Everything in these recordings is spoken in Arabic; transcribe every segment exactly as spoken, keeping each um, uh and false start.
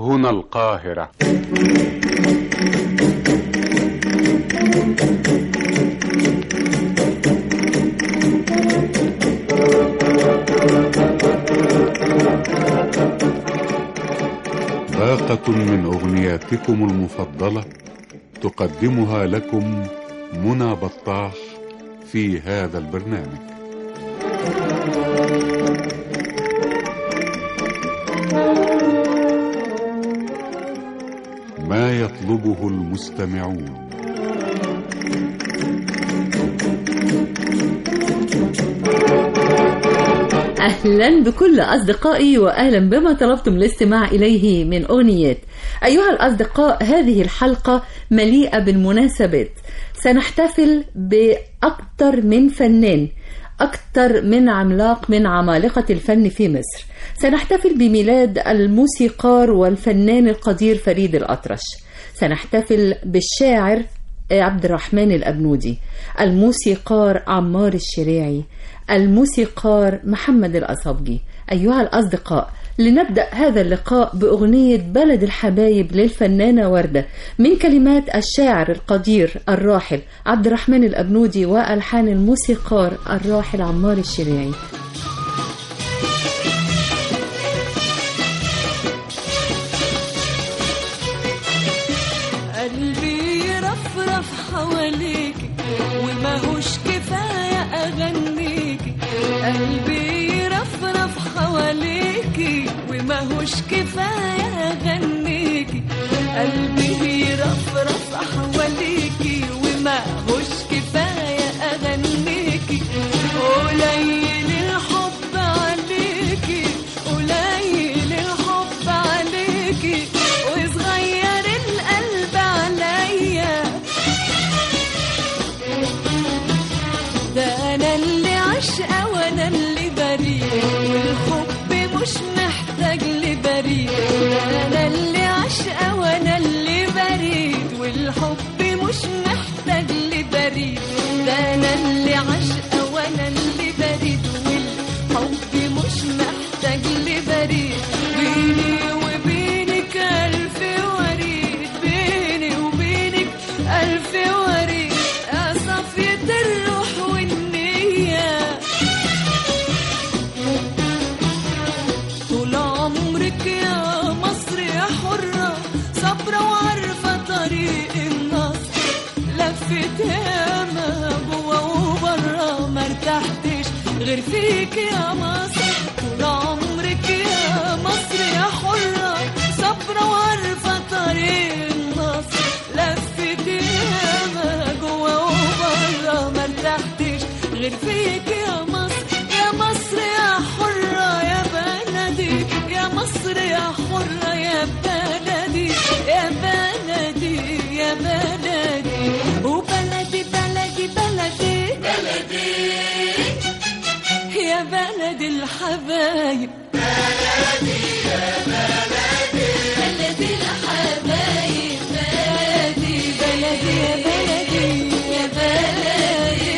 هنا القاهرة. باقة من أغنياتكم المفضلة تقدمها لكم منى بطاح في هذا البرنامج. ما يطلبه المستمعون. أهلا بكل أصدقائي وأهلا بما طلبتم الاستماع إليه من أغنيات. أيها الأصدقاء، هذه الحلقة مليئة بالمناسبات. سنحتفل بأكثر من فنان، أكثر من عملاق من عمالقة الفن في مصر. سنحتفل بميلاد الموسيقار والفنان القدير فريد الأطرش. سنحتفل بالشاعر عبد الرحمن الأبنودي، الموسيقار عمار الشريعي، الموسيقار محمد الأصابجي. أيها الأصدقاء، لنبدأ هذا اللقاء بأغنية بلد الحبايب للفنانة وردة من كلمات الشاعر القدير الراحل عبد الرحمن الأبنودي وألحان الموسيقار الراحل عمار الشريعي. قلبي رفرف حواليك وماهوش كفاية أغنيكي، قلبي رفرف حواليكي وماهوش كفاية أغنيكي، قلبي رفرف حواليكي وماهوش كفاية أغنيكي، قليل الحب عليكي قليل الحب عليكي وصغير القلب عليا، ده أنا اللي عشقة وأنا اللي بريء والحب مش محتاج لبريء، ده أنا اللي عشقة وأنا اللي بريء والحب مش محتاج لبريء، ده أنا اللي عشقة وأنا اللي بريء والحب مش محتاج لبريء، بيني وبينك ألف وريد، بيني وبينك ألف وريد يا صفية الروح والنية، طول عمرك يا مصر يا حرة صبرة وعارفة طريق النصر، لفت ياما جوا وبرا مرتحتش غير فيك يا مصر، طول عمرك يا مصر يا حرة صبرة وعارفة طريق النصر، لفت ياما جوا وبرا مرتحتش غير فيك يا مصر، يا مصر يا حرة يا بلدي، يا مصر يا حرة يا بلدي، يا بلدي يا بلدي وبلدي بلدي بلدي بلدي يا بلدي الحبايب، بلدي يا بلدي بلدي الحبايب، بلدي بلدي يا بلدي يا بلدي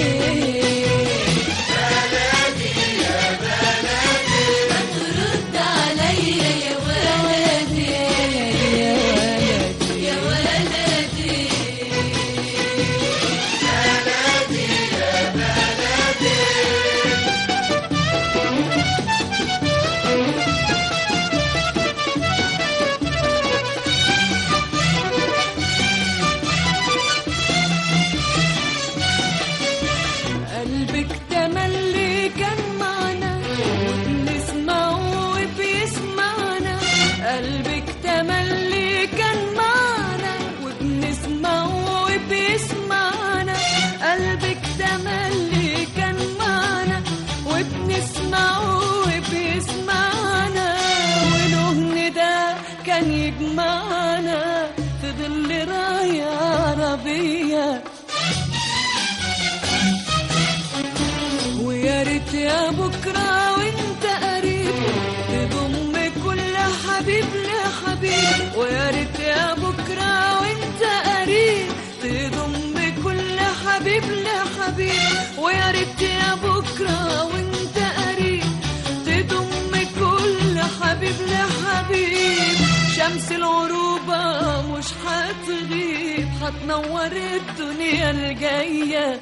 بلدي يا بلدي ما ترد عليا يا ولدي يا ولدي يا ولدي بلدي يا بلدي. قلبك تملي كان معنا وبنسمعه وبيسمعنا، قلبك تملي كان معنا وبنسمعه وبيسمعنا، قلبك تملي كان معنا وبنسمعه وبيسمعنا، ولهن ده كان يجمعنا في ظل راية عربية، ويا ريت يا بكرة وانت قريب تضم كل حبيب لحبيب، ويا ريت يا بكرة وانت قريب تضم كل حبيب لحبيب، ويا ريت يا بكرة وانت قريب تضم كل حبيب لحبيب، شمس العروبة مش هتغيب، هتنور الدنيا الجاية.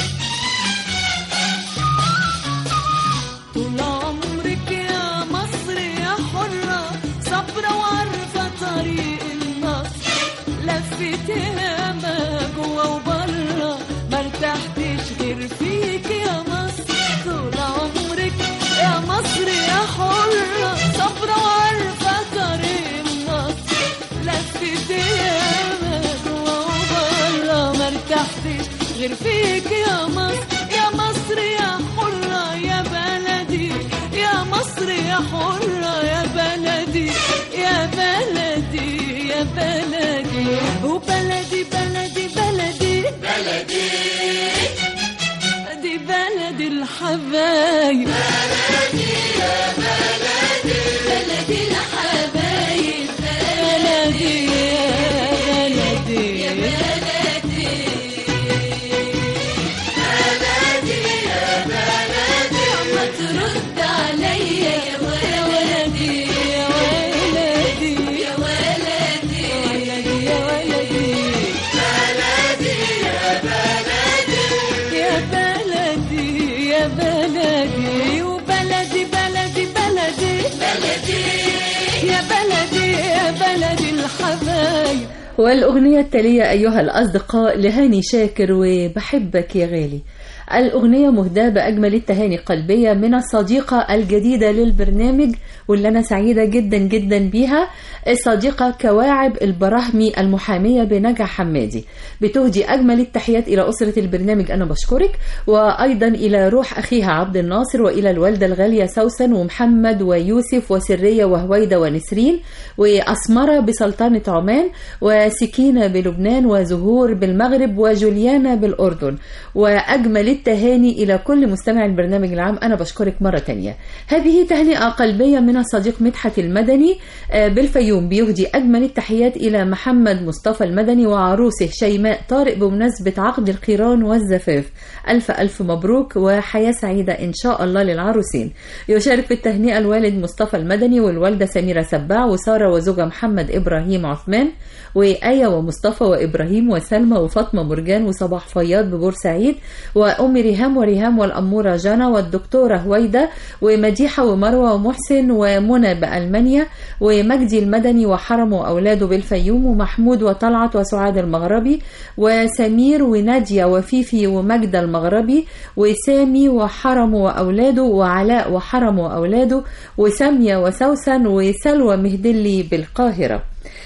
طول عمرك يا مصر يا حرة، صبرة وعارفة طريق النصر، لفت ياما جوا وبرا، مرتحتش غير فيك يا مصر. طول عمرك يا مصر يا حرة، صبرة وعارفة طريق النصر، لفت ياما جوا وبرا، مرتحتش غير فيك يا مصر. يا مصر يا حرة يا بلدي، يا مصر يا حرة يا بلدي، يا بلدي يا بلدي، وبلدي بلدي بلدي بلدي، دي بلدي الحبايب، بلدي يا بلدي، بلدي الحبايب، بلدي يا بلدي يا بلدي، بلدي يا بلدي، ما ترد عليا يا ولدي، يا ولدي يا ولدي، ولدي يا ولدي، بلدي يا بلدي، يا بلدي يا بلدي، وبلدي بلدي بلدي بلدي، يا بلدي يا بلدي الحبايب. والأغنية التالية أيها الأصدقاء لهاني شاكر وبحبك يا غالي. الأغنية مهداة بأجمل التهاني قلبية من الصديقة الجديدة للبرنامج، واللي أنا سعيدة جدا جدا بيها، الصديقة كواعب البراهمي المحامية بنجع حمادي. بتهدي أجمل التحيات إلى أسرة البرنامج، أنا بشكرك، وأيضا إلى روح أخيها عبد الناصر، وإلى الوالدة الغالية سوسن ومحمد ويوسف وسرية وهويدة ونسرين وأسمرة بسلطنة عمان، وسكينة بلبنان، وزهور بالمغرب، وجوليانا بالأردن. وأجمل التهاني إلى كل مستمع البرنامج العام، أنا بشكرك مرة تانية. هذه تهنئة قلبية من الصديق مدحت المدني بالفيوم، بيهدي أجمل التحيات إلى محمد مصطفى المدني وعروسه شيماء طارق بمناسبة عقد القيران والزفاف. ألف ألف مبروك وحياة سعيدة إن شاء الله للعروسين. يشارك في التهنئة الوالد مصطفى المدني والوالدة سميرة سباع وسارة وزوجها محمد إبراهيم عثمان، وآية ومصطفى وإبراهيم وسلمى وفاطمة مرجان وصباح فياض ببورسعيد، وأم ريهام وريهام والأمورة جانا والدكتورة هويدة ومديحة ومروة ومحسن ومنى بألمانيا، ومجدي المدني وحرم وأولاده بالفيوم، ومحمود وطلعت وسعاد المغربي، وسمير ونادية وفيفي ومجدة المغربي، وسامي وحرم وأولاده، وعلاء وحرم وأولاده، وسامية وسوسن وسلوى مهدلي بالقاهرة.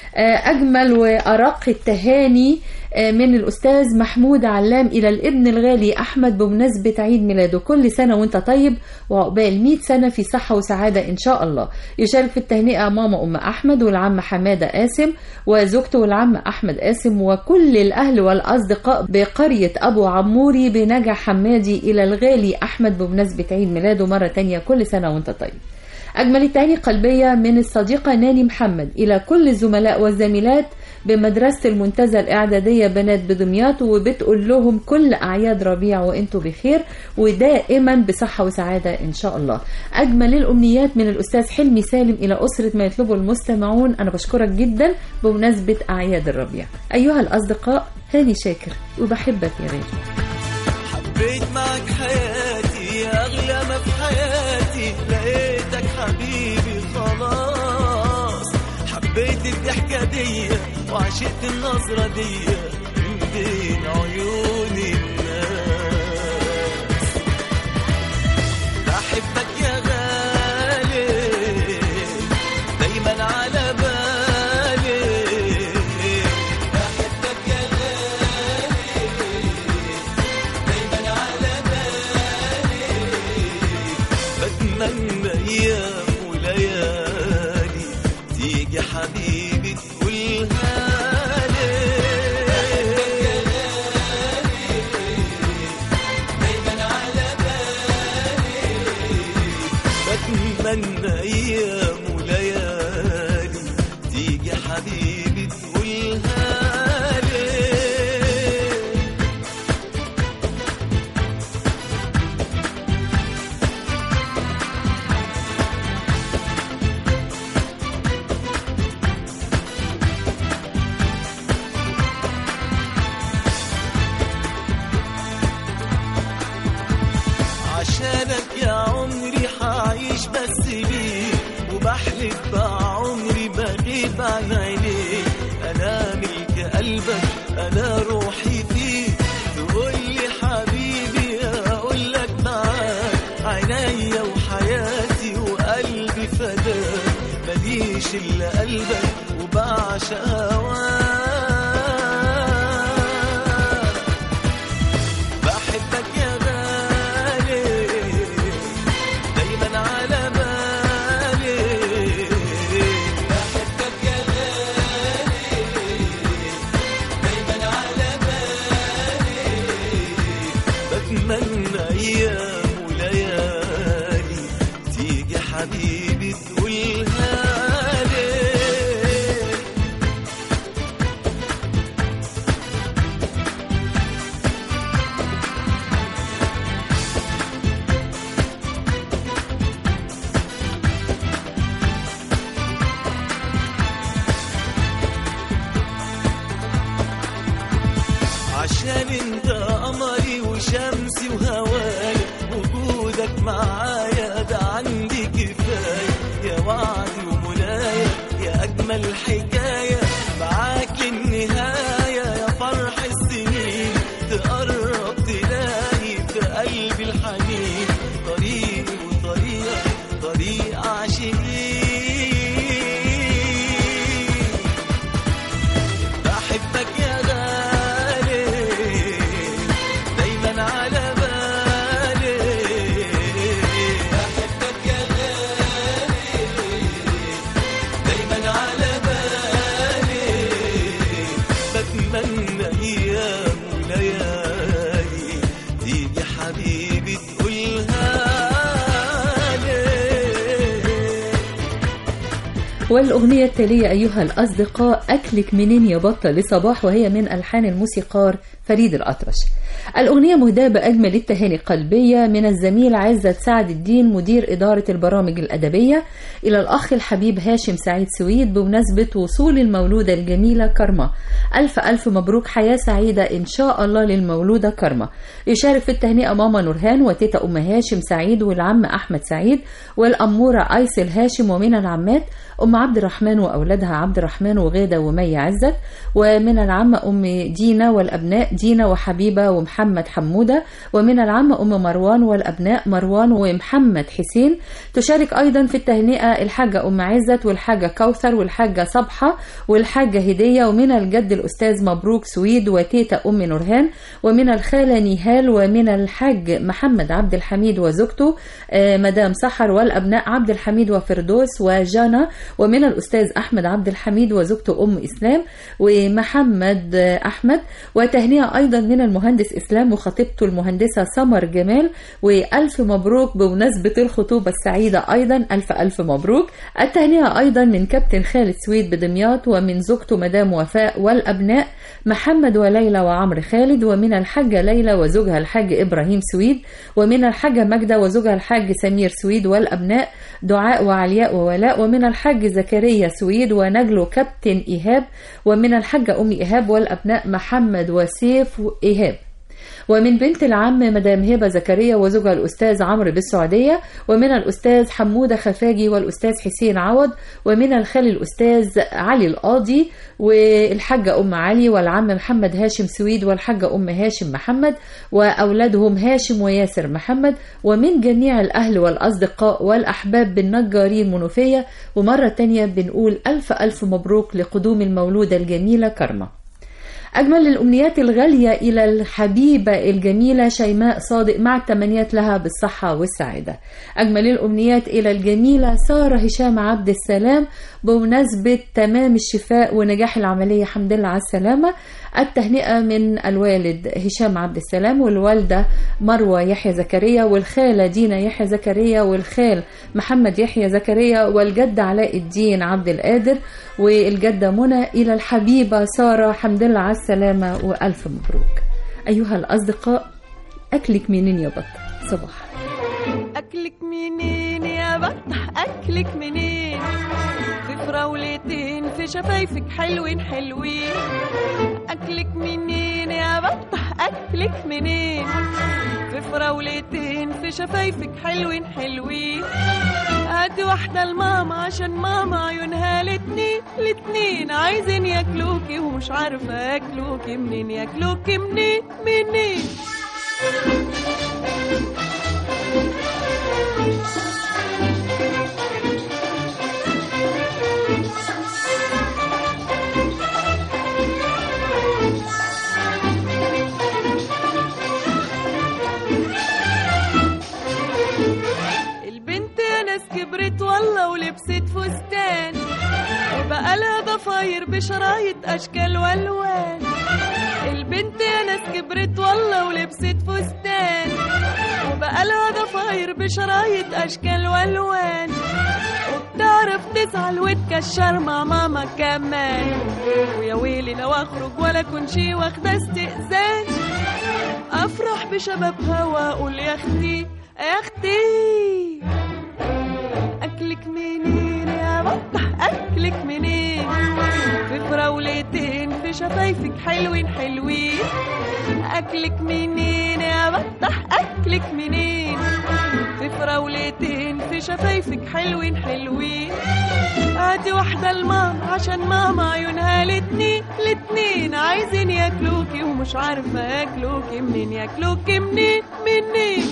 أجمل وأرق التهاني من الأستاذ محمود علام إلى الابن الغالي أحمد بمناسبة عيد ميلاده. كل سنة وانت طيب وعقبال مئة سنة في صحة وسعادة إن شاء الله. يشارك في التهنئة ماما أم أحمد والعم حمادة قاسم وزوجته والعم أحمد قاسم وكل الأهل والأصدقاء بقرية أبو عموري بنجع حمادي إلى الغالي أحمد بمناسبة عيد ميلاده مرة تانية. كل سنة وانت طيب. أجمل التهاني قلبية من الصديقة ناني محمد إلى كل الزملاء والزميلات بمدرسة المنتزه الإعدادية بنات بدمياط، وبتقول لهم كل أعياد ربيع وإنتوا بخير ودائما بصحة وسعادة إن شاء الله. أجمل الأمنيات من الأستاذ حلمي سالم إلى أسرة ما يطلبه المستمعون، أنا بشكرك جدا بمناسبة أعياد الربيع. أيها الأصدقاء، هاني شاكر وبحبك يا غالي. حبيت معك حياتي يا أغلى ما في حياتي، لقيتك حبيبي خلاص، حبيت الضحكة دي وعشقت النظرة دي من بين عيون الناس. بحبك يا غالي دايما على بالي، بحبك يا غالي دايما على بالي، بتمنى ايام وليالي تيجي حبيبي تقولها لي. دايما على بالي، بتمنى ايام وليالي تيجي حبيبي تقولها لي. قلبك وبعشق هواك. بحبك يا غالي دايما على بالي. بحبك يا غالي دايما على بالي. بتمنى ايام وليالي تيجي حبيبي تقولها لي. عشان انت قمري وشمسي وهوايا، وجودك معايا ده عندي كفاية. يا وعدي ومنايا يا أجمل حكاية، معاك النهاية يا فرح السنين. تقرب تلاقي في قلبي الحنين، طريقي وطريقك طريق عاشقين. بحبك يا غالي دايما على بالي. بحبك يا غالي دايما على بالي. بتمنى ايام وليالي تيجي حبيبي تقولها لي. والأغنية التالية أيها الأصدقاء أكلك منين يا بطة لصباح، وهي من ألحان الموسيقار فريد الأطرش. الأغنية مهداة بأجمل التهاني القلبية من الزميل عزت سعد الدين مدير إدارة البرامج الأدبية إلى الأخ الحبيب هاشم سعيد سويد بمناسبة وصول المولودة الجميلة كرمة. ألف ألف مبروك، حياة سعيدة إن شاء الله للمولودة كرمة. يشارك في التهنئة ماما نورهان وتيتا أم هاشم سعيد والعم أحمد سعيد والأمورة أيسل هاشم، ومن العمات أم عبد الرحمن وأولادها عبد الرحمن وغادة ومي عزت، ومن العمة أم دينا والأبناء دينا وحبيبة ومحمد حمودة، ومن العمة أم مروان والأبناء مروان ومحمد حسين. تشارك أيضا في التهنئة الحاجة أم عزت والحاجة كوثر والحاجة صبحة والحاجة هدية، ومن الجد الأستاذ مبروك سويد وتيتا أم نورهان، ومن الخالة نيهال، ومن الحاج محمد عبد الحميد وزوجته مدام سحر والأبناء عبد الحميد وفردوس وجانا، ومن الأستاذ أحمد عبد الحميد وزوجته أم إسلام ومحمد أحمد. وتهنئة أيضا من المهندس إسلام وخطيبته المهندسة سمر جمال، وألف مبروك بمناسبة الخطوبة السعيدة أيضا. ألف ألف مبروك. التهنئة أيضا من كابتن خالد سويد بدمياط، ومن زوجته مدام وفاء والأبناء محمد وليلى وعمر خالد، ومن الحاجة ليلى وزوجها الحاج إبراهيم سويد، ومن الحاجة مجدة وزوجها الحاج سمير سويد والأبناء دعاء وعلياء وولاء، ومن الحاج زكريا سويد ونجله كابتن إيهاب، ومن الحاجة أم إيهاب والأبناء محمد وسيف إيهاب، ومن بنت العم مدام هبة زكريا وزوجها الأستاذ عمرو بالسعودية، ومن الأستاذ حمودة خفاجي والأستاذ حسين عوض، ومن الخال الأستاذ علي القاضي والحاجة أم علي والعم محمد هاشم سويد والحاجة أم هاشم محمد وأولادهم هاشم وياسر محمد، ومن جميع الأهل والأصدقاء والأحباب بالنجارين منوفية. ومرة تانية بنقول ألف ألف مبروك لقدوم المولودة الجميلة كرمة. أجمل الأمنيات الغالية إلى الحبيبة الجميلة شيماء صادق مع التمنيات لها بالصحة والسعادة. أجمل الأمنيات إلى الجميلة سارة هشام عبد السلام بمناسبة تمام الشفاء ونجاح العملية، حمد لله على السلامة. التهنئة من الوالد هشام عبد السلام والوالدة مروة يحيى زكريا والخالة دينا يحيى زكريا والخال محمد يحيى زكريا والجد علاء الدين عبد القادر والجدة منى إلى الحبيبة سارة، حمد لله على السلامة وألف مبروك. أيها الأصدقاء أكلك منين يا بطة صباح؟ أكلك منين يا بطح أكلك منين؟ في فراولتين في شفايفك حلوين حلوين. أكلك منين يا بطح أكلك منين؟ في فراولتين في شفايفك حلوين حلوين. هاتي واحدة لماما عشان ماما عيونها الاتنين الاتنين عايزين ياكلوكي ومش عارفة ياكلوكي منين، ياكلوكي منين منين. ضفاير بشرايط اشكال والوان. البنت يا ناس كبرت والله ولبست فستان، وبقى لها ضفاير بشرايط اشكال والوان، وبتعرف تزعل وتكشر مع ماما كمان. ويا ويلي لو اخرج ولا اكون شي واخده استئذان، افرح بشبابها واقول يا اختي يا اختي اكلك منين يا بطح اكلك منين، في فراولتين في شفايفك حلوين حلوين. اكلك منين يا بطح اكلك منين، في فراولتين في شفايفك حلوين حلوين. هاتي واحدة لماما عشان ماما عيونها الاتنين الاتنين عايزين ياكلوكي ومش عارفة ياكلوكي منين، ياكلوكي منين منين.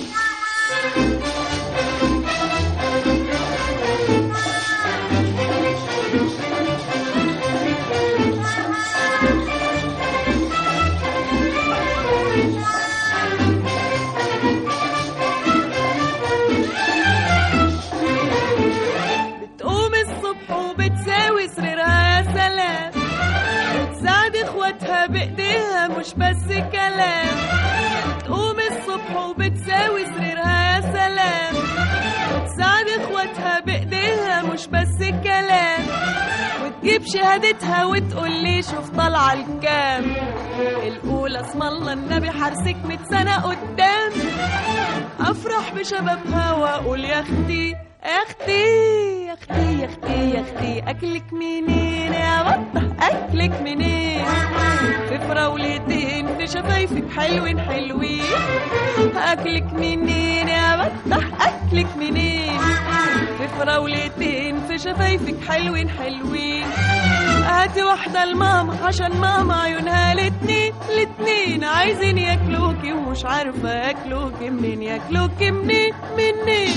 بايديها مش بس كلام، تقوم الصبح وبتساوي سريرها يا سلام، وتساعد اخواتها بايديها مش بس كلام، وتجيب شهادتها وتقول لي شوف طالعه الكام. الاولى اسم الله النبي حارسك مية سنه قدام. افرح بشبابها واقول يا اختي يا اختي يا اختي يا اختي يا اختي اكلك منين يا بطه اكلك منين، في فراولتين في شفايفك حلوين حلوين. اكلك منين يا بطه اكلك منين، في فراولتين في شفايفك حلوين حلوين. هاتي واحده لماما عشان ماما عيونها الاتنين الاتنين عايزين ياكلوكي ومش عارفه ياكلوكي منين، ياكلوكي منين منين.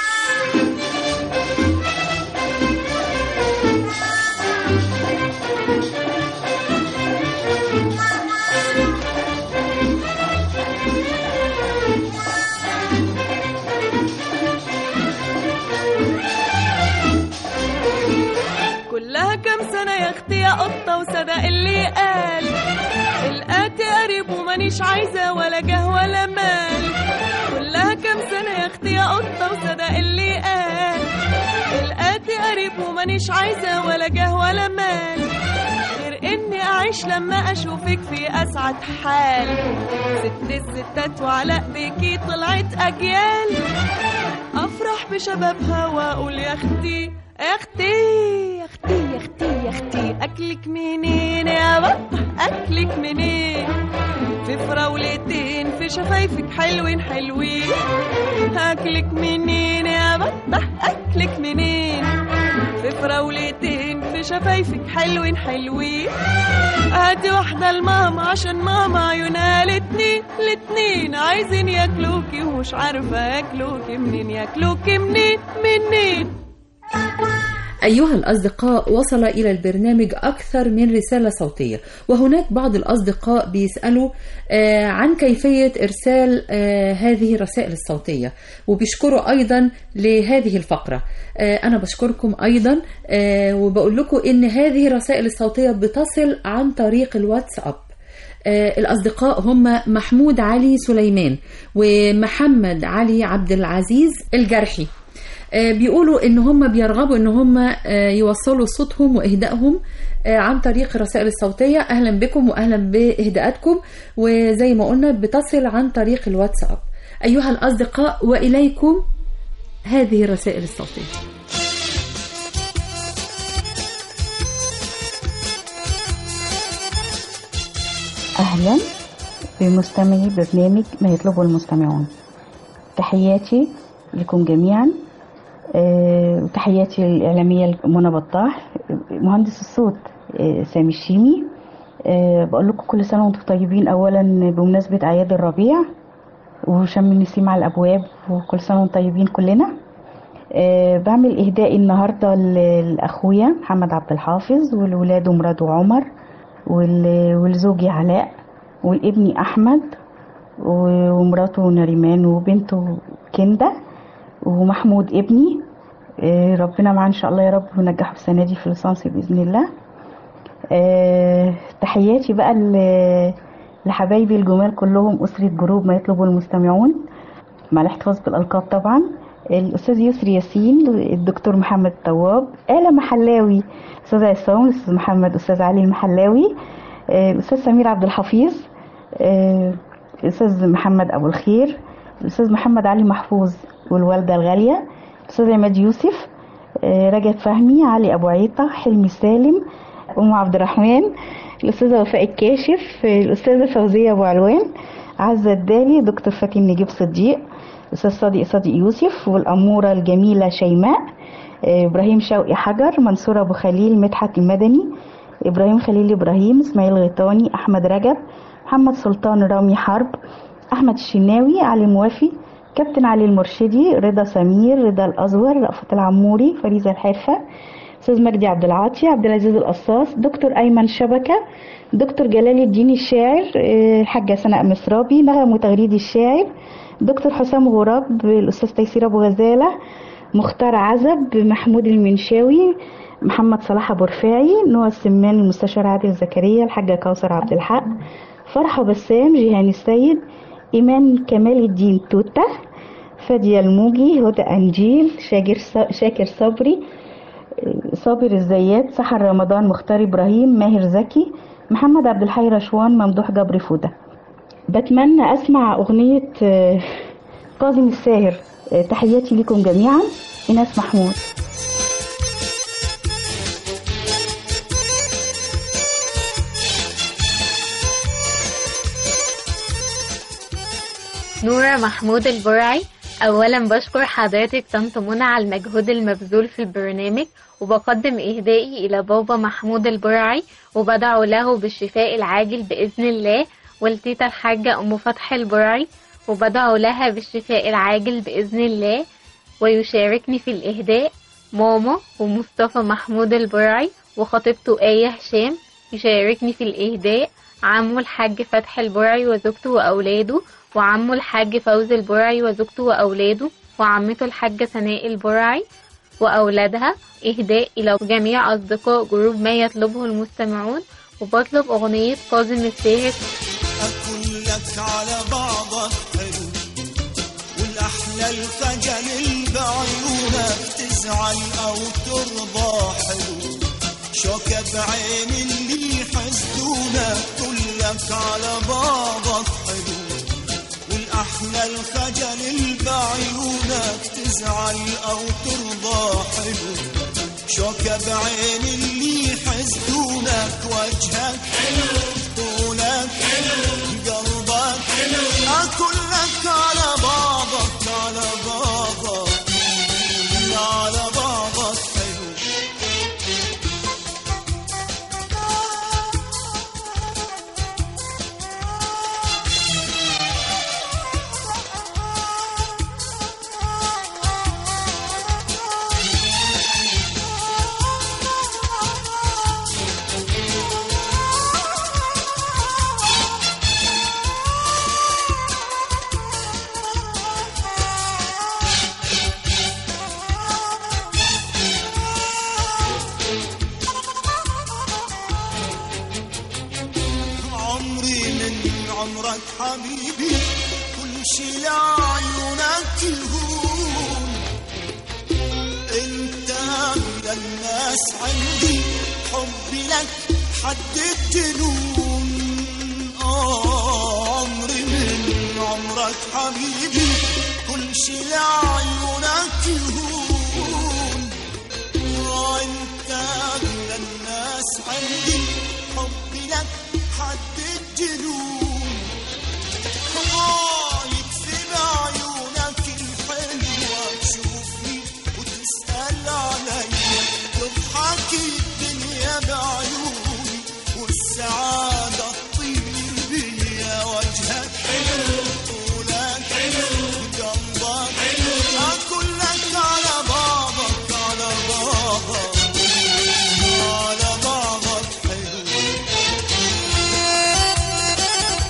كلها كام سنة يا اختي يا قطة وصدق اللي قال، القاتي قريب ومانيش عايزة ولا جه ولا مال. كلها كام سنة يا اختي يا قطة وصدق اللي قال، القاتي قريب ومانيش عايزة ولا جه ولا مال، غير اني اعيش لما اشوفك في اسعد حال. ست الستات وعلاء بيكي طلعت اجيال. افرح بشبابها واقول يا اختي يا اختي يا اختي يا اختي يا اختي اكلك منين يا بطه اكلك منين، في فراولتين في شفايفك حلوين حلوين. اكلك منين يا بطه اكلك منين، في فراولتين في شفايفك حلوين حلوين. هاتي واحده لماما عشان ماما عيونها الاتنين الاتنين عايزين ياكلوكي ومش عارفه ياكلوكي منين، ياكلوكي منين منين. أيها الأصدقاء، وصل إلى البرنامج أكثر من رسالة صوتية، وهناك بعض الأصدقاء بيسألوا عن كيفية إرسال هذه الرسائل الصوتية، وبيشكروا أيضا لهذه الفقرة. أنا بشكركم أيضا، وبقول لكم إن هذه الرسائل الصوتية بتصل عن طريق الواتساب. الأصدقاء هم محمود علي سليمان ومحمد علي عبد العزيز الجرحي. بيقولوا ان هم بيرغبوا ان هم يوصلوا صوتهم واهدائهم عن طريق الرسائل الصوتية. اهلا بكم واهلا باهداءاتكم، وزي ما قلنا بتصل عن طريق الواتساب. ايها الاصدقاء، واليكم هذه الرسائل الصوتية. اهلا بمستمعي برنامج ما يطلبه المستمعون. تحياتي لكم جميعا، وتحياتي الإعلامية منى بطاح، مهندس الصوت سامي الشيمي. بقول لكم كل سنة وانتم طيبين، أولا بمناسبة أعياد الربيع وشم النسيم على الأبواب، وكل سنة وانتم طيبين كلنا. بعمل إهدائي النهاردة لأخويا محمد عبد الحافظ، والولاد مراد وعمر، والزوجي علاء، والابني أحمد، ومراته نريمان، وبنته كندا، ومحمود ابني. ربنا معاه ان شاء الله يا رب، ونجحه السنه دي في ليسانس باذن الله. آه، تحياتي بقى ل- لحبايبي الجمال كلهم، أسرة جروب ما يطلبه المستمعون، مع الاحتفاظ بالألقاب طبعا. الأستاذ يسري ياسين، الدكتور محمد الطواب، آلة محلاوي، أستاذ عصام، الأستاذ محمد، أستاذ علي المحلاوي، آه، الأستاذ سمير عبد الحفيظ، آه، الأستاذ محمد أبو الخير، الأستاذ محمد علي محفوظ والوالدة الغالية، الأستاذ عماد يوسف، آه، رجب فهمي، علي أبو عيطة، حلمي سالم، أم عبد الرحمن، الأستاذة وفاء الكاشف، آه، الأستاذة فوزية أبو علوان، عزة الدالي، دكتور فاتن نجيب صديق، الأستاذ صادق صادق يوسف، والأمورة الجميلة شيماء، آه، إبراهيم شوقي حجر، منصور أبو خليل، مدحت المدني، إبراهيم خليل إبراهيم، إسماعيل غيطاني، أحمد رجب، محمد سلطان، رامي حرب، أحمد الشناوي، علي موافي، كابتن علي المرشدي، رضا سمير، رضا الأزور، رأفت العموري، فريزة الحرفة، أستاذ مجدي عبد العاطي، عبد العزيز القصاص، دكتور أيمن شبكة، دكتور جلال الدين الشاعر، آه، الحاجة سناء مصرابي، نغم وتغريد الشاعر، دكتور حسام غراب، الأستاذ تيسير أبو غزالة، مختار عزب، محمود المنشاوي، محمد صلاح أبو رفاعي، نوى السمان، المستشار عادل زكريا، الحاجة كوثر عبد الحق، فرحة بسام، جيهان السيد، إيمان كمال الدين توتة، فادية الموجي، هدى أنجيل، شاكر شاكر صبري، صابر الزيات، سحر رمضان، مختار إبراهيم، ماهر زكي، محمد عبد الحي رشوان، ممدوح جبر فودة. بتمنى أسمع أغنية آه، كاظم الساهر. آه، تحياتي لكم جميعا، إناس محمود. نورة محمود البرعي، أولا بشكر حضرتك طنط منى على المجهود المبذول في البرنامج، وبقدم إهدائي إلى بابا محمود البرعي، وبدعو له بالشفاء العاجل بإذن الله، والتيتا الحاجة أم فتح البرعي، وبدعو لها بالشفاء العاجل بإذن الله. ويشاركني في الإهداء ماما ومصطفى محمود البرعي وخطيبته آية هشام. يشاركني في الإهداء عمو الحاج فتح البرعي وزوجته وأولاده، وعمه الحاج فوز البرعي وزوجته وأولاده، وعمته الحاجة سناء البرعي وأولادها. إهداء إلى جميع أصدقاء جروب ما يطلبه المستمعون، وبطلب أغنية كاظم الساهر. أكون لك على بعضك حلو، والأحلى الخجل اللي بعيونك تزعل أو ترضى حلو، شوكة بعين اللي يحسدونك كلك على بعضك حلو، والأحلى الخجل اللي بعيونك تزعل أو ترضى حلو، شوكة بعين اللي يحسدونك وجهك حلو، طولك حلو، قلبك حلو، أكلك على بعضك على بعضك على بعضك حلو. عمرك حبيبي كل شي لعيونك يهون، انت اغلى الناس عندي، حبي لك حد الجنون. اه عمري من عمرك حبيبي كل شي لعيونك يهون، اه انت اغلى الناس عندي، حبي لك حد الجنون. يكفي بعيونك الحلوة تشوفني وتسأل عليا، تضحك الدنيا بعيوني والسعادة تطير بيا، وجهك حلو، طولك حلو، قلبك حلو، أكلك على بعضك على بعضك على بعضك حلو.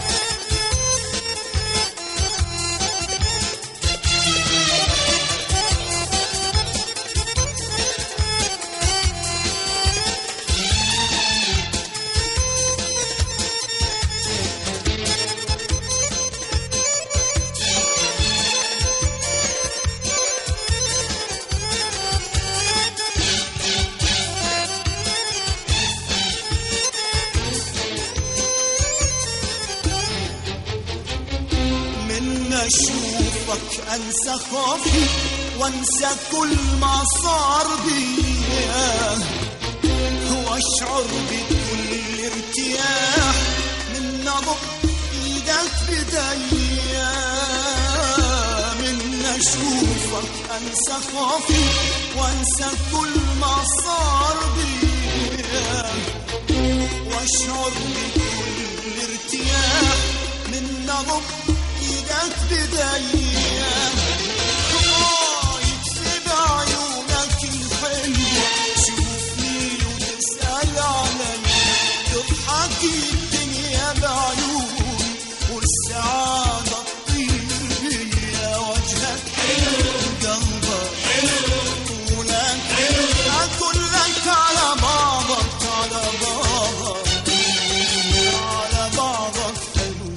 اشوفك انسى خوفي وانسى كل ما صار بيا واشعر بكل ارتياح من نبض ايدك بدايا من اشوفك انسى خوفي وانسى كل ما صار بيا واشعر بكل ارتياح من نبض ايدك بدايا رايد في بعيونك الحلوة تشوفني وتسأل علي تضحكي الدنيا بعيوني والسعادة تطير بيا وجهك حلو قلبك حلو طولك حلو أقول لك على بعضك على بعضك على بعضك حلو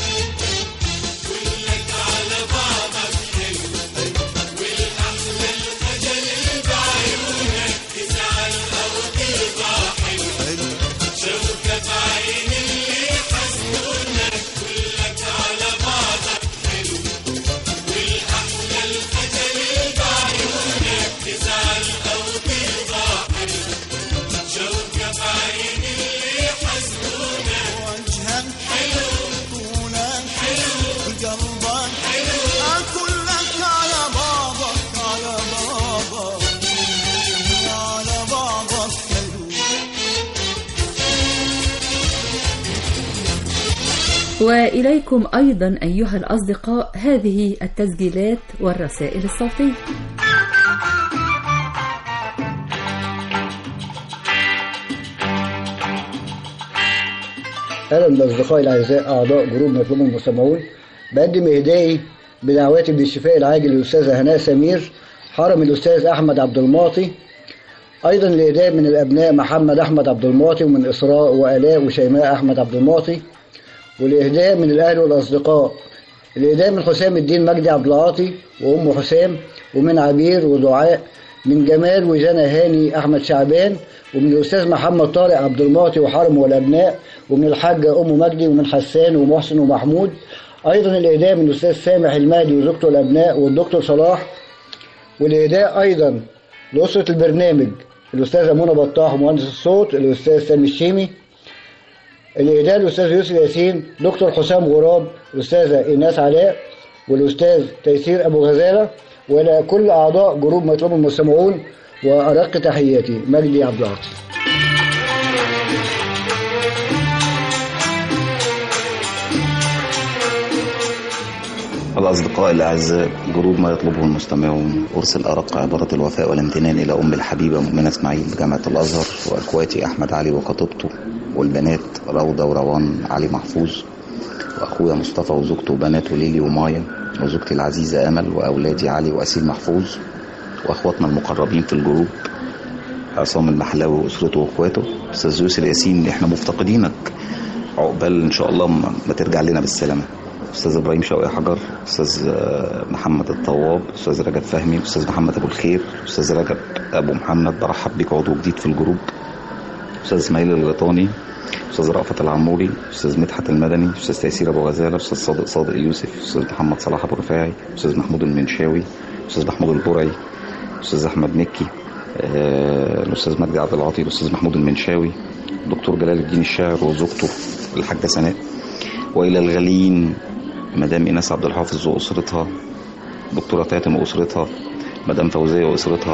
كلك على بعضك حلو والأحلى الخجل بعيونك تزعل أو ترضى حلو شوكة بعين اللي حسدونك كلك على بعضك حلو والأحلى الخجل بعيونك تزعل أو ترضى حلو شوكة بعين اللي حسدونك وجهك حلو طولك حلو قلبك حلو أقول لك على بعضك على بعضك على بعضك حلو وإليكم أيضا أيها الأصدقاء هذه التسجيلات والرسائل الصوتية. أهلا بأصدقائي الأعزاء أعضاء جروب مطلوب المستمعون. بقدم إهدائي بدعواتي بالشفاء العاجل للأستاذة هناء سمير حرم الأستاذ أحمد عبد المعطي. أيضا الإهداء من الأبناء محمد أحمد عبد المعطي ومن إسراء وآلاء وشيماء أحمد عبد المعطي. والإهداء من الأهل والأصدقاء الإهداء من حسام الدين مجدي عبد العاطي وأم حسام ومن عبير ودعاء من جمال وجنى هاني أحمد شعبان ومن الأستاذ محمد طارق عبد المعطي وحرم والأبناء ومن الحاجة أم مجدي ومن حسان ومحسن ومحمود. أيضا الإهداء من الأستاذ سامح المهدي وزوجته الأبناء والدكتور صلاح. والإهداء أيضا لأسرة البرنامج الأستاذة منى بطاح ومهندس الصوت الأستاذ سامي الشيمي. الإهداء للأستاذ يوسف ياسين دكتور حسام غراب الأستاذة إيناس علاء والأستاذ تيسير أبو غزالة وإلى كل أعضاء جروب مطلوب المستمعون وأرق تحياتي مجدي عبد العاطي. الأصدقاء الأعزاء جروب ما يطلبه المستمعون أرسل أرق عبارة الوفاء والامتنان إلى أم الحبيبة مؤمنة إسماعيل بجامعة الأزهر وأخواتي أحمد علي وخطيبته والبنات روضة وروان علي محفوظ وأخويا مصطفى وزوجته وبناته ليلي ومايا وزوجتي العزيزة أمل وأولادي علي وأسيل محفوظ وأخواتنا المقربين في الجروب عصام المحلاوي وأسرته وأخواته. أستاذ يوسف ياسين إحنا مفتقدينك عقبال إن شاء الله ما ترجع لنا بالسلامة. أستاذ إبراهيم شوقي حجر أستاذ محمد الطواب أستاذ رجب فهمي أستاذ محمد أبو الخير أستاذ رجب أبو محمد برحب بك عضو جديد في الجروب. أستاذ إسماعيل الغيطاني أستاذ رأفت العموري أستاذ مدحت المدني أستاذ تيسير أبو غزالة أستاذ صادق صادق يوسف أستاذ محمد صلاح أبو رفاعي أستاذ محمود المنشاوي أستاذ محمود البرعي أستاذ أحمد مكي الأستاذ مجدي عبد العاطي الأستاذ محمود المنشاوي دكتور جلال الدين الشاعر وزوجته الحاجة سناء وإلى الغاليين مدام إيناس عبد الحافظ وأسرتها دكتورة تاتم وأسرتها مدام فوزية وأسرتها.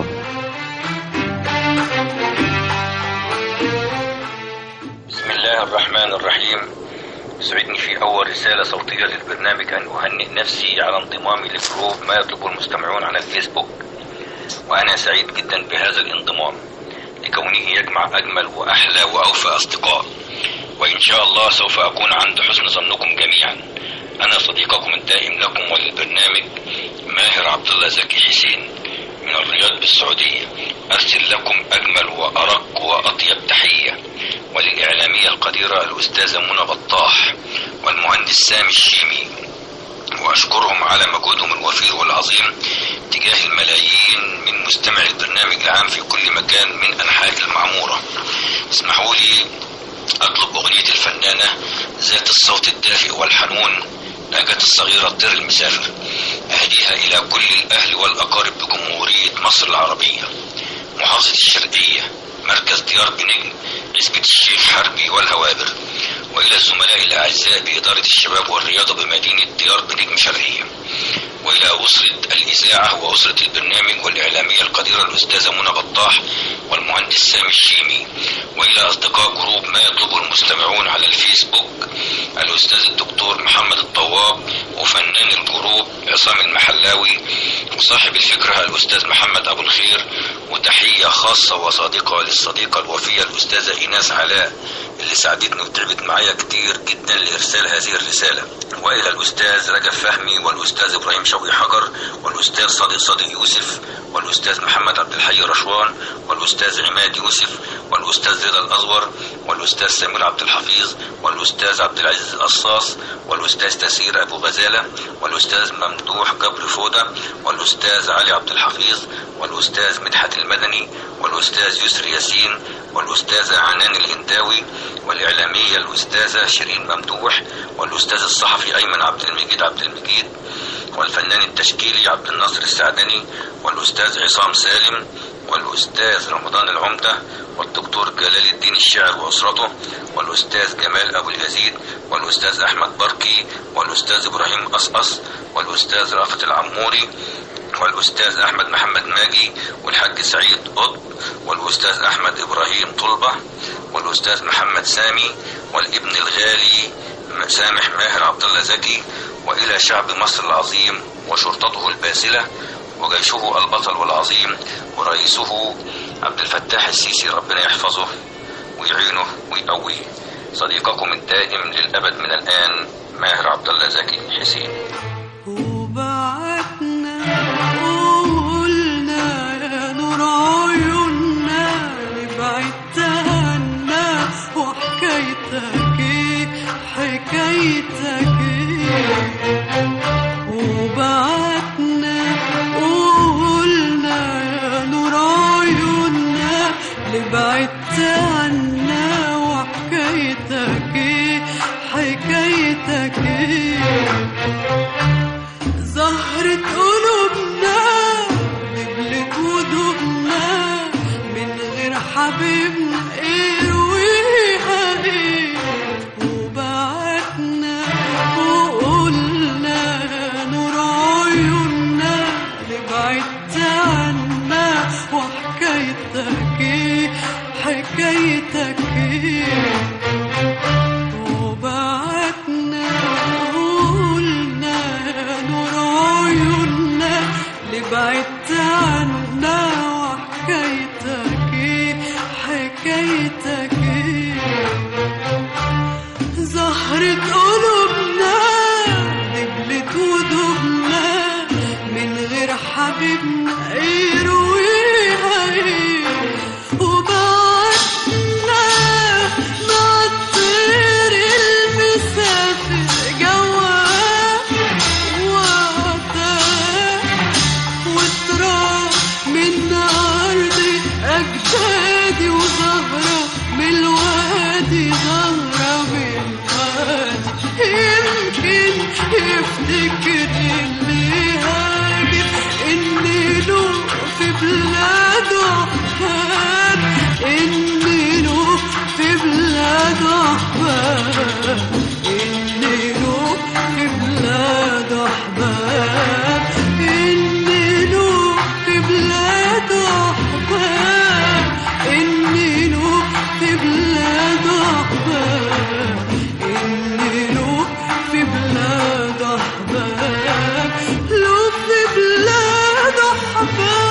بسم الله الرحمن الرحيم. يسعدني في أول رسالة صوتية للبرنامج أن أهنئ نفسي على انضمامي لجروب ما يطلبه المستمعون على الفيسبوك، وأنا سعيد جدا بهذا الانضمام لكونه يجمع أجمل وأحلى وأوفى أصدقاء، وإن شاء الله سوف أكون عند حسن ظنكم جميعا. أنا صديقكم الدائم لكم وللبرنامج ماهر عبد الله زكي حسين من الرياض بالسعودية. أرسل لكم أجمل وأرق وأطيب تحية، وللإعلامية القديرة الأستاذة منى بطاح والمهندس سامي الشيمي، وأشكرهم على مجهودهم الوفير والعظيم تجاه الملايين من مستمعي البرنامج العام في كل مكان من أنحاء المعمورة. اسمحوا لي أطلب أغنية الفنانة ذات الصوت الدافئ والحنون أجت الصغيرة الطير المسافر، أهديها إلى كل الأهل والأقارب بجمهورية مصر العربية، محافظة الشرقية، مركز ديار بنجم، عزبة الشيخ حربي والهوابر، وإلى الزملاء الأعزاء بإدارة الشباب والرياضة بمدينة ديار بنجم شرقية، وإلى أسرة الإذاعة وأسرة البرنامج والإعلامية القديرة الأستاذة منى بطاح والمهندس سامي الشيمي، وإلى أصدقاء جروب ما يطلبه المستمعون على الفيسبوك الأستاذ الدكتور محمد الطواب وفنان الجروب عصام المحلاوي وصاحب الفكرة الأستاذ محمد أبو الخير، وتحية خاصة وصادقة للصديقة الوفية الأستاذة إيناس علاء اللي ساعدتني وتعبت معايا كتير جدا لإرسال هذه الرسالة، وإلى الأستاذ رجب فهمي والأستاذ إبراهيم شوقي حجر والأستاذ صديق صديق يوسف والأستاذ محمد عبد الحي رشوان والأستاذ عماد يوسف والأستاذ رضا الأزور والأستاذ سمير عبد الحفيظ والأستاذ عبد العزيز القصاص والأستاذ تسير أبو غزالة والأستاذ ممدوح جبر فودة والأستاذ علي عبد الحفيظ والأستاذ مدحت المدني والأستاذ يسري ياسين والأستاذة عنان الهنداوي والإعلامية الأستاذة شيرين ممدوح والأستاذ الصحفي أيمن عبد المجيد عبد المجيد والفنان التشكيلي عبد الناصر السعدني والأستاذ عصام سالم والأستاذ رمضان العمدة والدكتور جلال الدين الشاعر وأسرته والأستاذ جمال أبو اليزيد والأستاذ أحمد بركي والأستاذ إبراهيم قصقص والأستاذ رافت العموري والأستاذ أحمد محمد ماجي والحاج سعيد قطب والأستاذ أحمد إبراهيم طلبة والأستاذ محمد سامي والابن الغالي سامح ماهر عبد الله زكي، وإلى شعب مصر العظيم وشرطته الباسلة وجيشه البطل والعظيم ورئيسه عبد الفتاح السيسي، ربنا يحفظه ويعينه ويقويه. صديقكم الدائم للأبد من الآن ماهر عبد الله زكي حسين. وبعتنا وقلنا يا نور عيوننا بعدت عنا وحكايتك ايه حكايتك ايه. وبعتنا وقلنا يا نور عيوننا بعدت عنا وحكايتك ايه حكايتك ايه. زهرة قلوبنا نبلت ودوبنا من غير حبيبنا ارويها ايه. وبعتنا وقلنا نور عيوننا بعدت عنا وحكايتك ايه حكايتك ايه. وبعتنا وقلنا نور عيوننا بعدت عنا وحكايتك ايه حكايتك ايه. زهرة قلوبنا نبلت ودوبنا من غير حبيبنا يرويها ايه. وبعتنا مع الطير المسافر جواه وعداه وتراب من أرض أجدادي وزهرة من الوادي زهرة من الوادي. يمكن يفتكر اللي هاجر إني له في بلاده أحباب إني له في بلاده أحباب إني له في بلاده أحباب إني له في بلاده أحباب إني له في بلاده أحباب إني له في بلاده أحباب له في بلاده أحباب.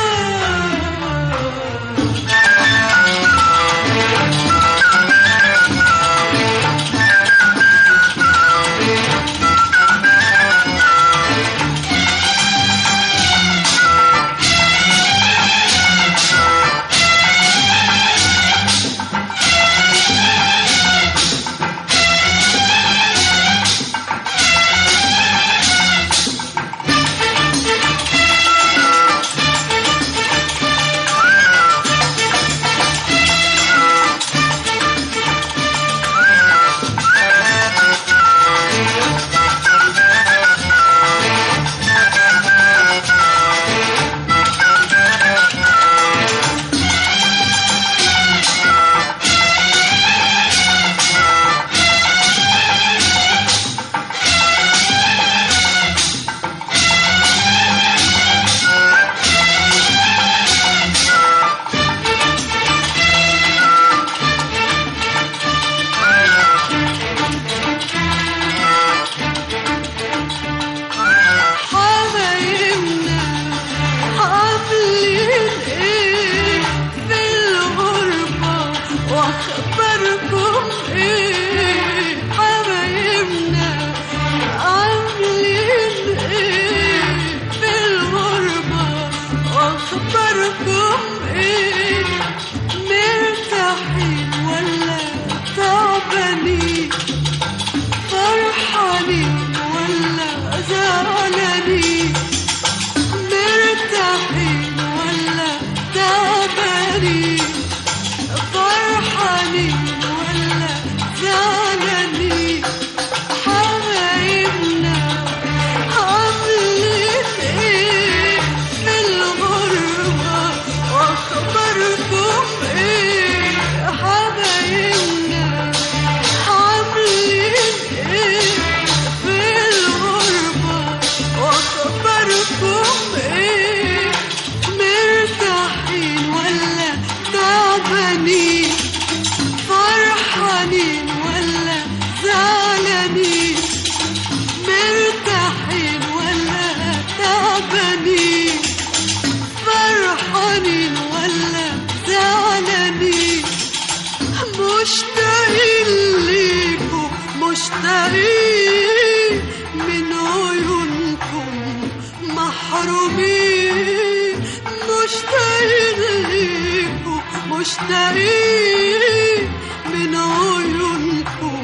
مشتاقين من عيونكم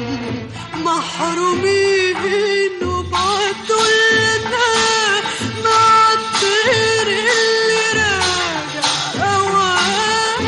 محرومين وبعتوا لنا مع الطير اللي راجع أوام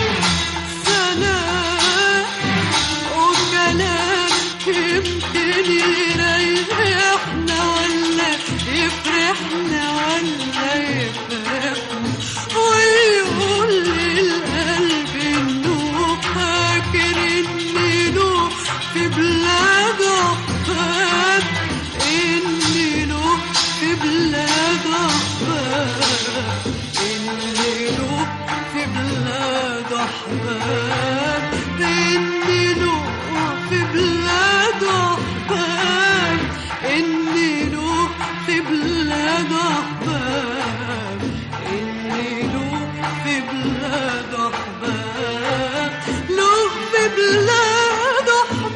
سلام وكلام يمكن يريحنا ولا يفرحنا ولا يفرحنا ويقول للقلب إنه فاكر إني له في بلاد أحباب إني له في بلاد أحباب إني له في بلاد أحباب إني له في بلاد أحباب إني له في بلاد أحباب إني له في بلاد أحباب له في بلاد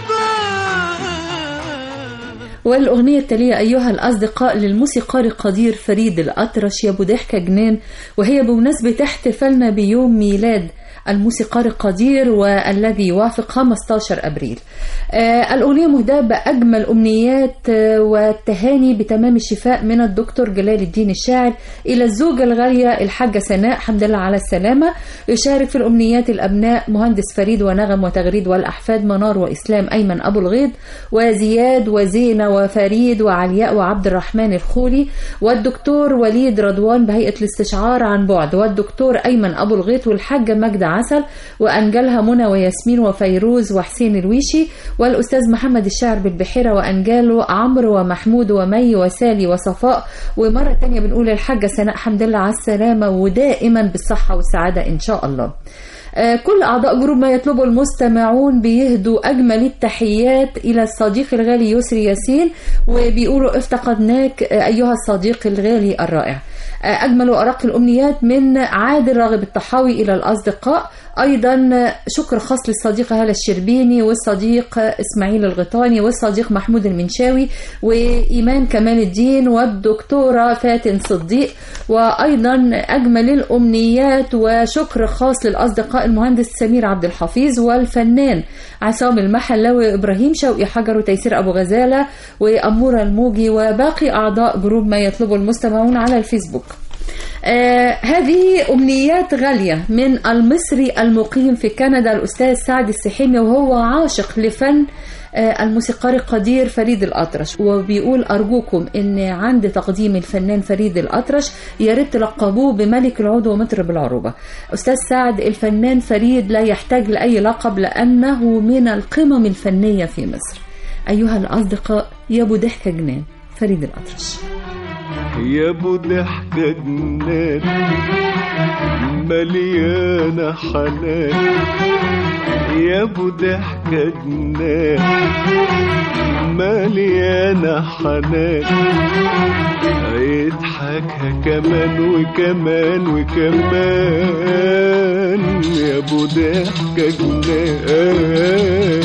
أحباب. والأغنية التالية أيها الأصدقاء للموسيقار قدير فريد الأطرش يا أبو ضحكة جنان، وهي بمناسبة احتفالنا بيوم ميلاد الموسيقار القدير والذي يوافق خمسة عشر أبريل. آه الأغنية مهداة بأجمل أمنيات آه والتهاني بتمام الشفاء من الدكتور جلال الدين الشاعر إلى الزوجة الغالية الحاجة سناء حمد الله على السلامة. يشارك في الأمنيات الأبناء مهندس فريد ونغم وتغريد، والأحفاد منار وإسلام أيمن أبو الغيض وزياد وزينة وفريد وعلياء وعبد الرحمن الخولي، والدكتور وليد رضوان بهيئة الاستشعار عن بعد، والدكتور أيمن أبو الغيط والحاجة مجدة عسل وأنجلها منى وياسمين وفيروز وحسين الويشي، والأستاذ محمد الشاعر بالبحيرة وأنجاله عمرو ومحمود ومي وسالي وصفاء. ومرة تانية بنقول الحاجة سناء حمد الله على السلامة ودائما بالصحة والسعادة إن شاء الله. كل أعضاء جروب ما يطلبه المستمعون بيهدوا أجمل التحيات إلى الصديق الغالي يسري ياسين، وبيقولوا افتقدناك أيها الصديق الغالي الرائع. أجمل وأرق الأمنيات من عادل راغب الطحاوي إلى الأصدقاء. أيضا شكر خاص للصديقة هالة الشربيني والصديق إسماعيل الغطاني والصديق محمود المنشاوي وإيمان كمال الدين والدكتورة فاتن صديق. وأيضا أجمل الأمنيات وشكر خاص للأصدقاء المهندس سمير عبد الحفيظ والفنان عصام المحلاوي وإبراهيم شوقي حجر وتيسير أبو غزالة وأمورة الموجي وباقي أعضاء جروب ما يطلبه المستمعون على الفيسبوك. آه هذه أمنيات غالية من المصري المقيم في كندا الأستاذ سعد السحيمي، وهو عاشق لفن آه الموسيقار القدير فريد الأطرش، وبيقول أرجوكم إن عند تقديم الفنان فريد الأطرش يا ريت تلقبوه بملك العود ومطرب العروبة. أستاذ سعد، الفنان فريد لا يحتاج لأي لقب لأنه من القمم الفنية في مصر. أيها الأصدقاء يا أبو ضحكة جنان فريد الأطرش. يا ابو ضحكة جنان مليانة حنان، يا ابو ضحكة جنان مليانة حنان، يضحكها كمان وكمان وكمان، يا ابو ضحكة جنان.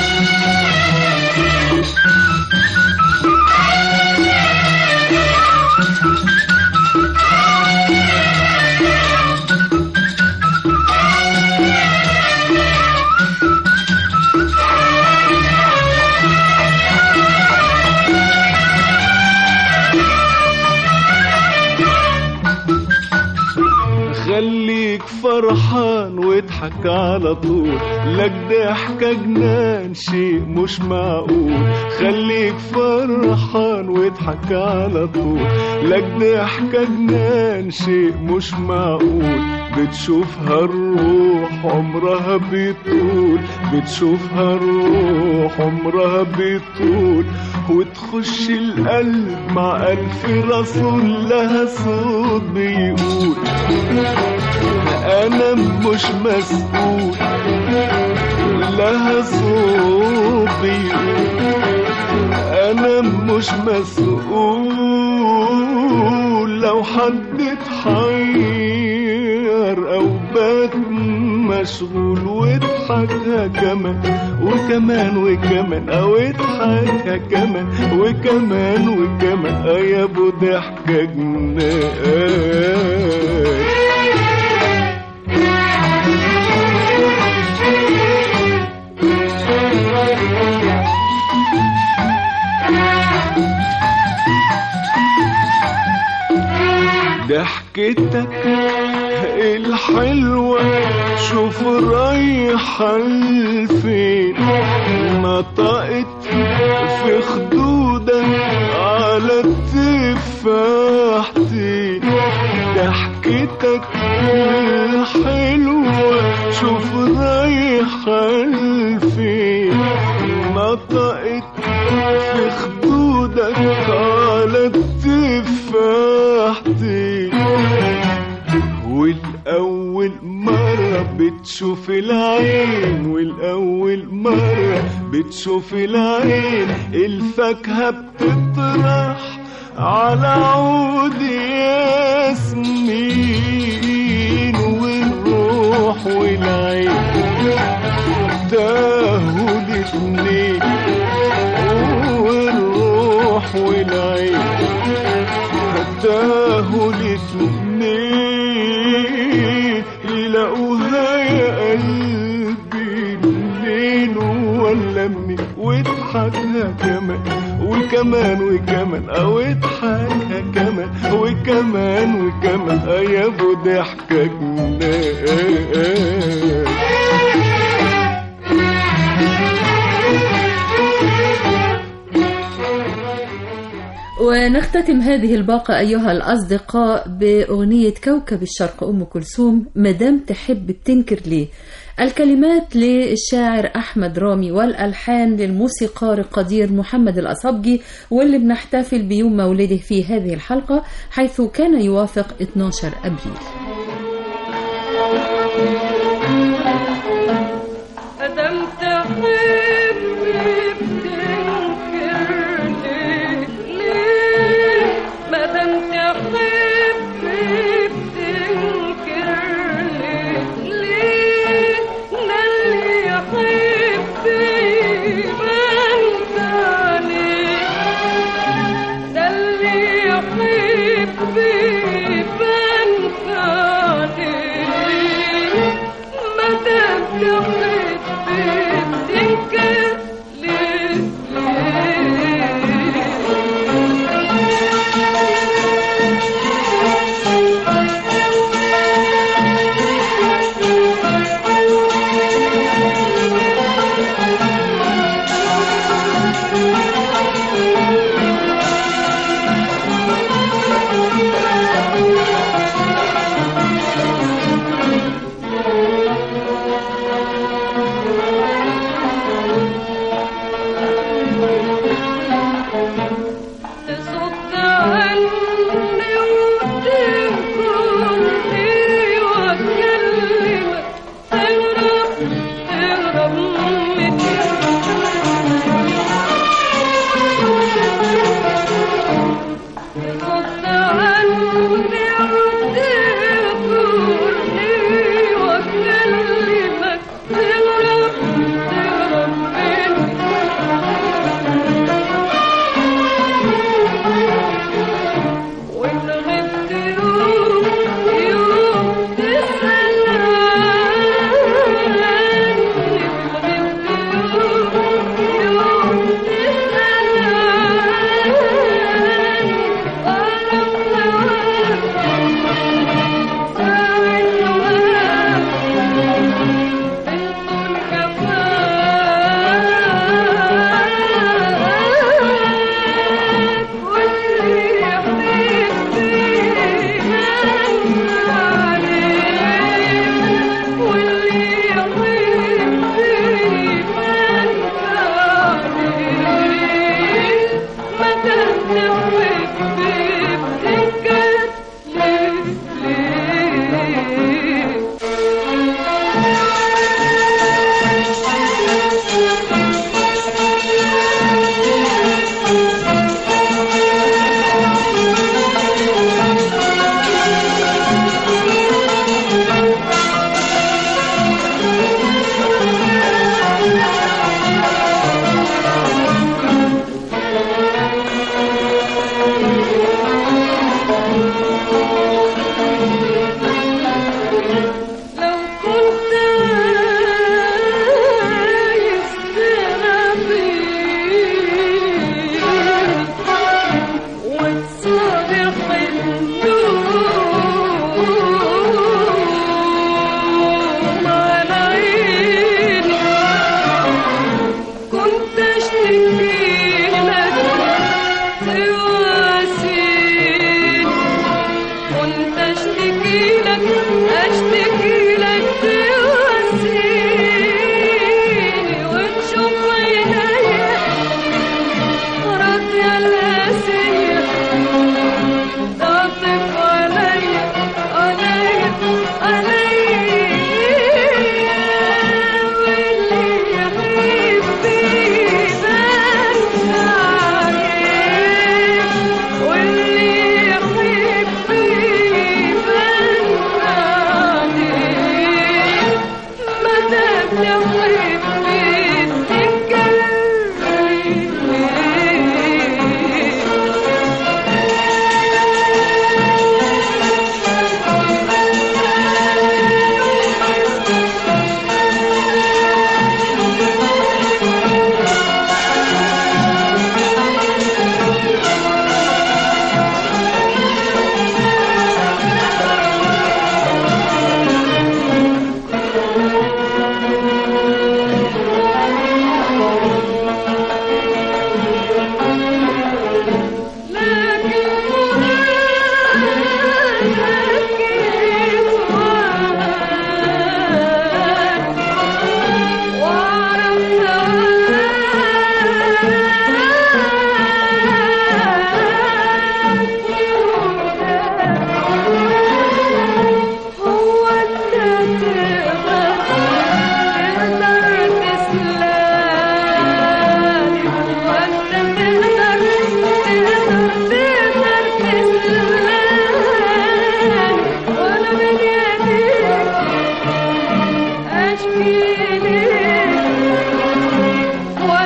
خليك فرحان واضحك على طول، لك ضحكة جنان شيء مش معقول. خليك فرحان واضحك على طول، لك ضحكة جنان شيء مش معقول. بتشوفها الروح عمرها بيطول، بتشوفها الروح عمرها بيطول، وتخش القلب مع ألف رسول لها صوت بيقول أنا مش مسؤول، لها صوت بيقول أنا مش مسؤول. لو حد اتحير أو بات مشغول، واضحكها كمان وكمان وكمان، أو اضحكها كمان وكمان وكمان، يا ابو ضحكة جنان. ضحكتك الحلوة شوف رايحة لفين، نطقت في خدودك على التفاحتين. ضحكتك الحلوة شوف رايحة لفين، نطقت في خدودك على التفاحتين. والأول مرة بتشوف العين، والأول مرة بتشوف العين الفاكهة بتطرح على عود ياسمين. والروح والعين تاهوا الاتنين، والروح والعين تاهوا الاتنين. يلاقوها يا قلبي منين ولا منين، واضحكها كمان وكمان وكمان، او اضحكها كمان وكمان وكمان، يا ابو ضحكك ونختتم هذه الباقة أيها الأصدقاء بأغنية كوكب الشرق أم كلثوم، مدام تحب بتنكر ليه. الكلمات للشاعر أحمد رامي والألحان للموسيقار القدير محمد الأصبجي، واللي بنحتفل بيوم مولده في هذه الحلقة حيث كان يوافق اثناشر أبريل. مدام تحب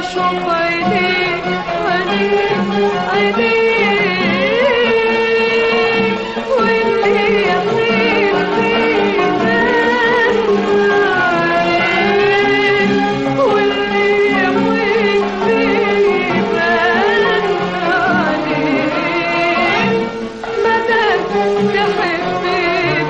واشوف عينيك عينيك عينيك واللي يحيل فيك عليك واللي يحيل فيك عليك مدى تحبك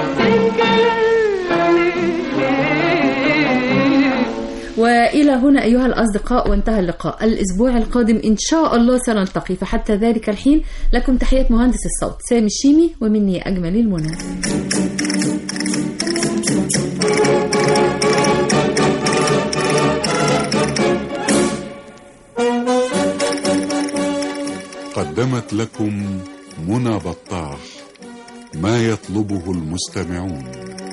تتكلم. وإلى هنا أيها الأصدقاء وانتهى اللقاء. الأسبوع القادم إن شاء الله سنلتقي، فحتى ذلك الحين لكم تحيات مهندس الصوت سامي الشيمي ومني أجمل المنى. قدمت لكم منى بطاح ما يطلبه المستمعون.